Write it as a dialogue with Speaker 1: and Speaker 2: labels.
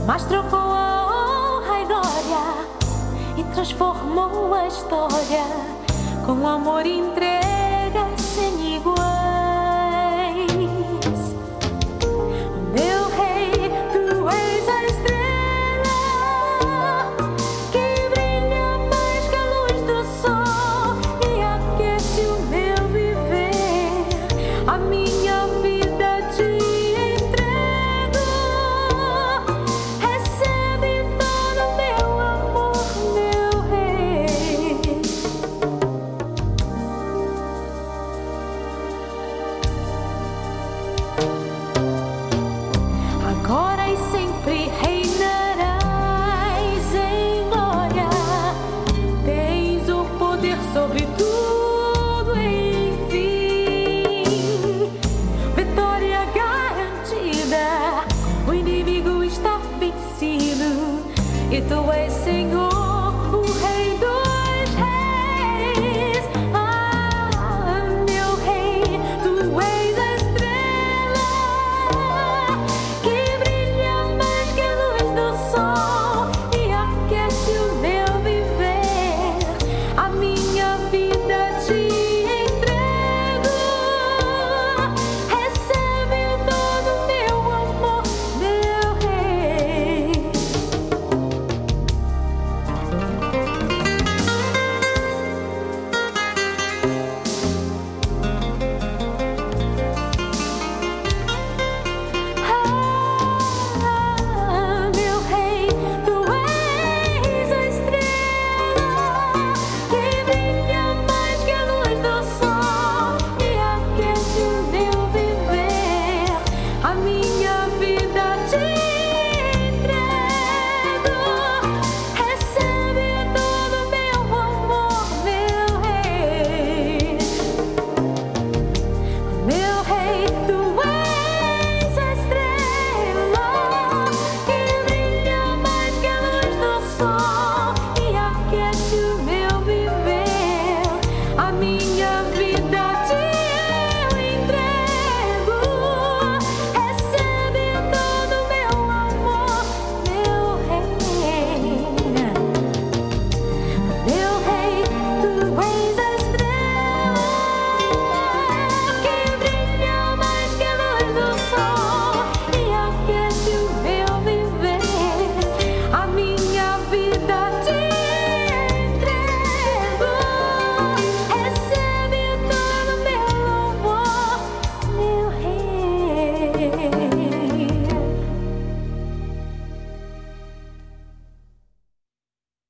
Speaker 1: mas trocou a honra e glória e transformou a história com amor e entrega sem iguais. Meu rei, tu és a estrela que brilha mais que a luz do sol e aquece o meu viver. A minha vida te entrego, recebe todo meu amor, meu rei. Agora e sempre reinarás em glória, tens o poder sobre tudo, enfim, vitória garantida, o inimigo está vencido e tu és Senhor, o Rei dos Reis. Ah, meu Rei, tu és a estrela que brilha mais que a luz do sol e aquece o meu viver. A minha vida te entrego, recebe todo o meu amor, meu rei. Ah, meu rei, tu és a estrela que brilha mais que a luz do sol e aquece o meu viver. A minha vida te entrego, recebe todo o meu amor, meu rei. Meu rei, tu és a estrela que brilha mais que a luz do sol e aquece o meu viver. A minha vida te entrego, recebe todo o meu amor, meu rei. Meu rei, tu és a estrela que brilha mais que a luz do sol e aquece o meu viver. A minha vida te entrego, recebe todo o meu louvor, meu rei.